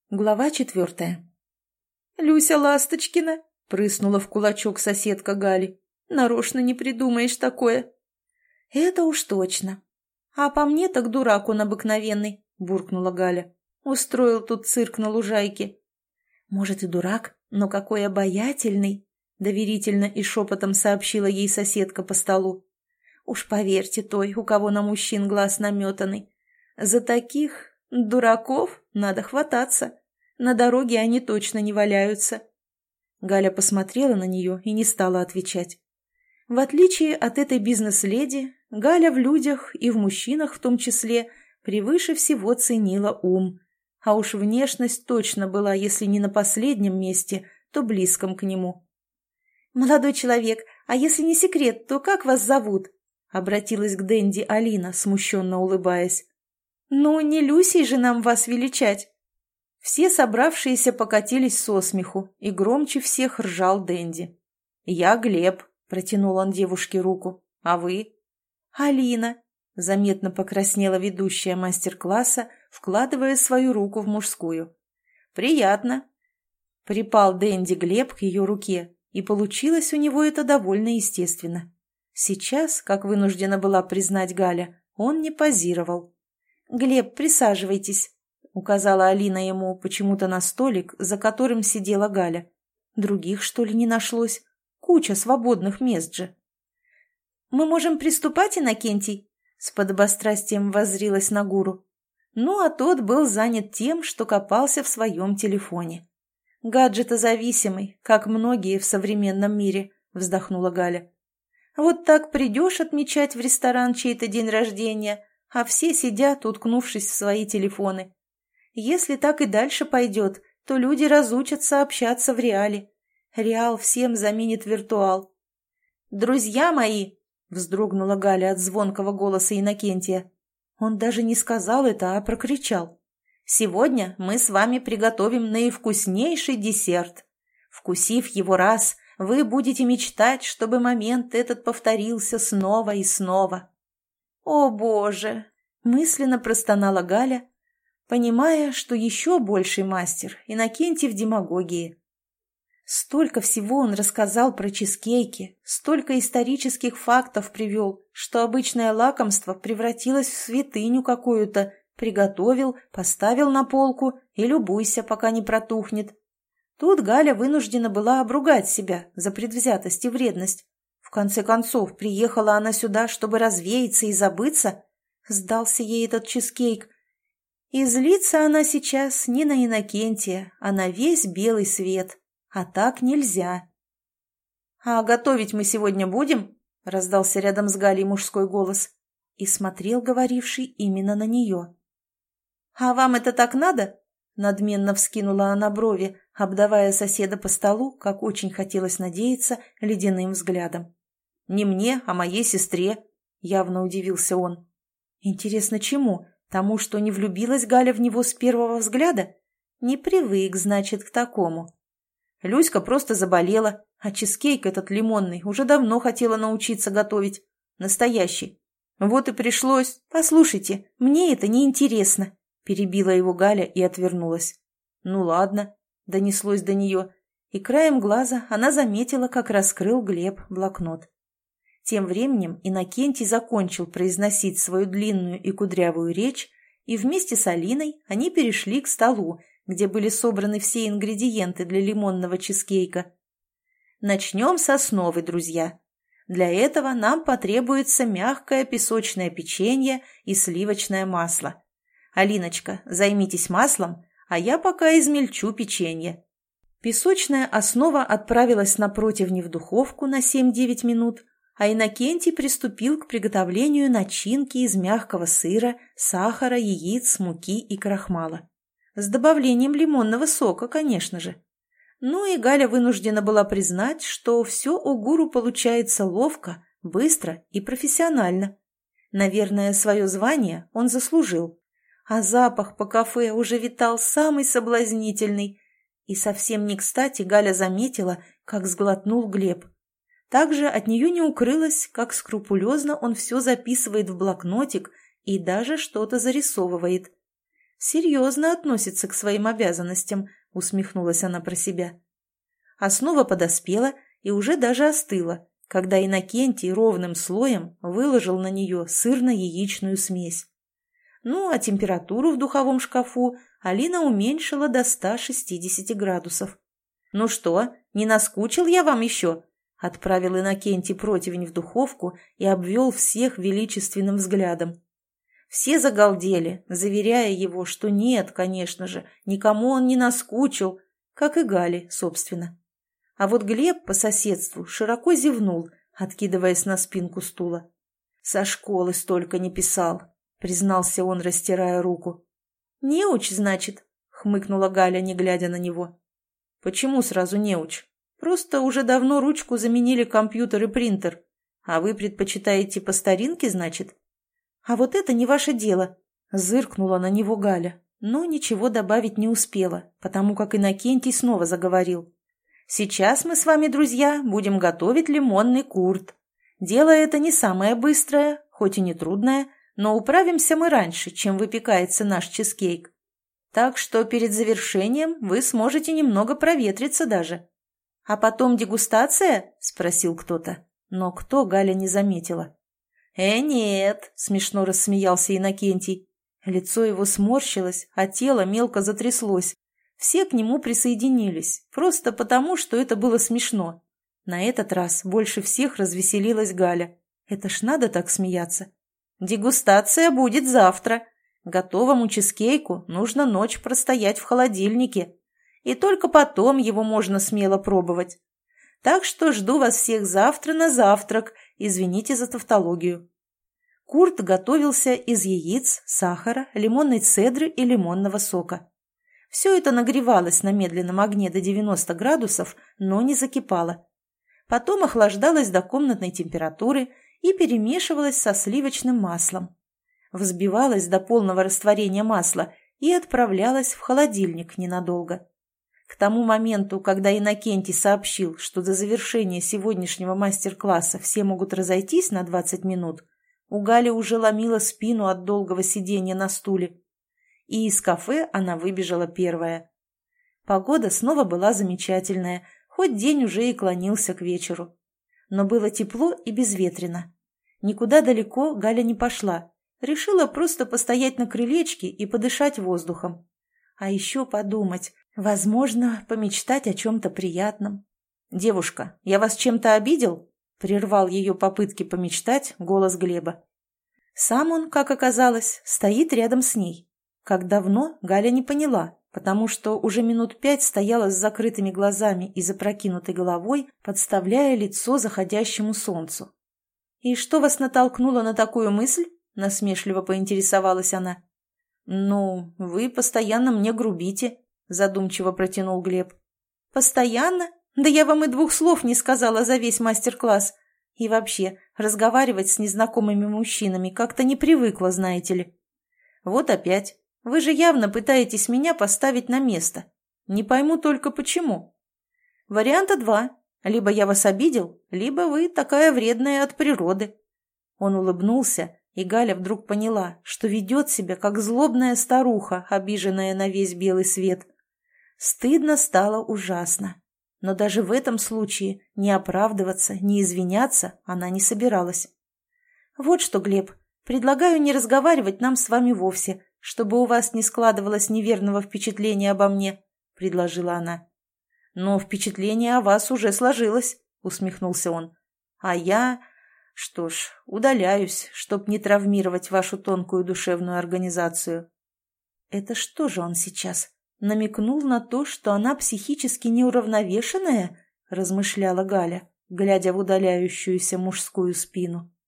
Глава 4. «Люся Ласточкина!» — прыснула в кулачок соседка Гали. «Нарочно не придумаешь такое!» «Это уж точно! А по мне так дурак он обыкновенный!» — буркнула Галя. «Устроил тут цирк на лужайке!» «Может, и дурак, но какой обаятельный!» — доверительно и шепотом сообщила ей соседка по столу. «Уж поверьте той, у кого на мужчин глаз наметанный. За таких дураков надо хвататься. На дороге они точно не валяются». Галя посмотрела на нее и не стала отвечать. В отличие от этой бизнес-леди, Галя в людях и в мужчинах в том числе превыше всего ценила ум. А уж внешность точно была, если не на последнем месте, то близком к нему. «Молодой человек, а если не секрет, то как вас зовут?» — обратилась к Дэнди Алина, смущенно улыбаясь. «Ну, не Люсей же нам вас величать». Все собравшиеся покатились со смеху, и громче всех ржал Дэнди. «Я Глеб», — протянул он девушке руку. «А вы?» «Алина», — заметно покраснела ведущая мастер-класса, вкладывая свою руку в мужскую. «Приятно». Припал Дэнди Глеб к ее руке, и получилось у него это довольно естественно. Сейчас, как вынуждена была признать Галя, он не позировал. «Глеб, присаживайтесь», — указала Алина ему почему-то на столик, за которым сидела Галя. Других, что ли, не нашлось? Куча свободных мест же. «Мы можем приступать, Иннокентий?» — с подобострастием воззрилась на гуру. Ну, а тот был занят тем, что копался в своем телефоне. «Гаджетозависимый, как многие в современном мире», — вздохнула Галя. «Вот так придешь отмечать в ресторан чей-то день рождения, а все сидят, уткнувшись в свои телефоны. Если так и дальше пойдет, то люди разучатся общаться в реале. Реал всем заменит виртуал». «Друзья мои!» — вздрогнула Галя от звонкого голоса Иннокентия. Он даже не сказал это, а прокричал. «Сегодня мы с вами приготовим наивкуснейший десерт. Вкусив его раз, вы будете мечтать, чтобы момент этот повторился снова и снова». «О, Боже!» — мысленно простонала Галя, понимая, что еще больший мастер Иннокентий в демагогии. Столько всего он рассказал про чизкейки, столько исторических фактов привел, что обычное лакомство превратилось в святыню какую-то. Приготовил, поставил на полку и любуйся, пока не протухнет. Тут Галя вынуждена была обругать себя за предвзятость и вредность. В конце концов, приехала она сюда, чтобы развеяться и забыться. Сдался ей этот чизкейк. И злится она сейчас не на Иннокентия, а на весь белый свет. А так нельзя. «А готовить мы сегодня будем?» — раздался рядом с Галей мужской голос. И смотрел говоривший именно на нее. «А вам это так надо?» — надменно вскинула она брови, обдавая соседа по столу, как очень хотелось надеяться, ледяным взглядом. «Не мне, а моей сестре», — явно удивился он. «Интересно, чему? Тому, что не влюбилась Галя в него с первого взгляда? Не привык, значит, к такому. Люська просто заболела, а чизкейк этот лимонный уже давно хотела научиться готовить. Настоящий. Вот и пришлось. Послушайте, мне это неинтересно», — перебила его Галя и отвернулась. «Ну ладно», — донеслось до нее, и краем глаза она заметила, как раскрыл Глеб блокнот. Тем временем Иннокентий закончил произносить свою длинную и кудрявую речь, и вместе с Алиной они перешли к столу, где были собраны все ингредиенты для лимонного чизкейка. Начнем с основы, друзья. Для этого нам потребуется мягкое песочное печенье и сливочное масло. Алиночка, займитесь маслом, а я пока измельчу печенье. Песочная основа отправилась на противни в духовку на 7-9 минут, а Иннокентий приступил к приготовлению начинки из мягкого сыра, сахара, яиц, муки и крахмала. С добавлением лимонного сока, конечно же. Ну и Галя вынуждена была признать, что все у гуру получается ловко, быстро и профессионально. Наверное, свое звание он заслужил. А запах по кафе уже витал самый соблазнительный. И совсем не кстати Галя заметила, как сглотнул Глеб. Также от нее не укрылось, как скрупулезно он все записывает в блокнотик и даже что-то зарисовывает. серьезно относится к своим обязанностям», — усмехнулась она про себя. Основа подоспела и уже даже остыла, когда Иннокентий ровным слоем выложил на нее сырно-яичную смесь. Ну, а температуру в духовом шкафу Алина уменьшила до 160 градусов. «Ну что, не наскучил я вам еще?» — отправил Иннокентий противень в духовку и обвел всех величественным взглядом. Все загалдели, заверяя его, что нет, конечно же, никому он не наскучил, как и Гале, собственно. А вот Глеб по соседству широко зевнул, откидываясь на спинку стула. «Со школы столько не писал», — признался он, растирая руку. «Неуч, значит?» — хмыкнула Галя, не глядя на него. «Почему сразу неуч? Просто уже давно ручку заменили компьютер и принтер. А вы предпочитаете по старинке, значит?» «А вот это не ваше дело», — зыркнула на него Галя, но ничего добавить не успела, потому как Иннокентий снова заговорил. «Сейчас мы с вами, друзья, будем готовить лимонный курт. Дело это не самое быстрое, хоть и не трудное, но управимся мы раньше, чем выпекается наш чизкейк. Так что перед завершением вы сможете немного проветриться даже». «А потом дегустация?» — спросил кто-то, но кто Галя не заметила. Нет», — смешно рассмеялся Иннокентий. Лицо его сморщилось, а тело мелко затряслось. Все к нему присоединились, просто потому, что это было смешно. На этот раз больше всех развеселилась Галя. Это ж надо так смеяться. «Дегустация будет завтра. Готовому чизкейку нужно ночь простоять в холодильнике. И только потом его можно смело пробовать. Так что жду вас всех завтра на завтрак. Извините за тавтологию». Курт готовился из яиц, сахара, лимонной цедры и лимонного сока. Все это нагревалось на медленном огне до 90 градусов, но не закипало. Потом охлаждалось до комнатной температуры и перемешивалось со сливочным маслом. Взбивалось до полного растворения масла и отправлялось в холодильник ненадолго. К тому моменту, когда Иннокентий сообщил, что до завершения сегодняшнего мастер-класса все могут разойтись на 20 минут, у Гали уже ломила спину от долгого сидения на стуле. И из кафе она выбежала первая. Погода снова была замечательная, хоть день уже и клонился к вечеру. Но было тепло и безветренно. Никуда далеко Галя не пошла. Решила просто постоять на крылечке и подышать воздухом. А еще подумать, возможно, помечтать о чем-то приятном. «Девушка, я вас чем-то обидел?» — прервал ее попытки помечтать голос Глеба. Сам он, как оказалось, стоит рядом с ней. Как давно, Галя не поняла, потому что уже минут 5 стояла с закрытыми глазами и запрокинутой головой, подставляя лицо заходящему солнцу. «И что вас натолкнуло на такую мысль?» — насмешливо поинтересовалась она. «Ну, вы постоянно мне грубите», — задумчиво протянул Глеб. «Постоянно? Да я вам и 2 слов не сказала за весь мастер-класс. И вообще, разговаривать с незнакомыми мужчинами как-то не привыкла, знаете ли. Вот опять. Вы же явно пытаетесь меня поставить на место. Не пойму только почему. Варианта 2. Либо я вас обидел, либо вы такая вредная от природы». Он улыбнулся, и Галя вдруг поняла, что ведет себя, как злобная старуха, обиженная на весь белый свет. Стыдно стало ужасно. Но даже в этом случае ни оправдываться, ни извиняться она не собиралась. «Вот что, Глеб, предлагаю не разговаривать нам с вами вовсе, чтобы у вас не складывалось неверного впечатления обо мне», — предложила она. «Но впечатление о вас уже сложилось», — усмехнулся он. «А я... Что ж, удаляюсь, чтоб не травмировать вашу тонкую душевную организацию». Это что же он сейчас? Намекнул на то, что она психически неуравновешенная? Размышляла Галя, глядя в удаляющуюся мужскую спину.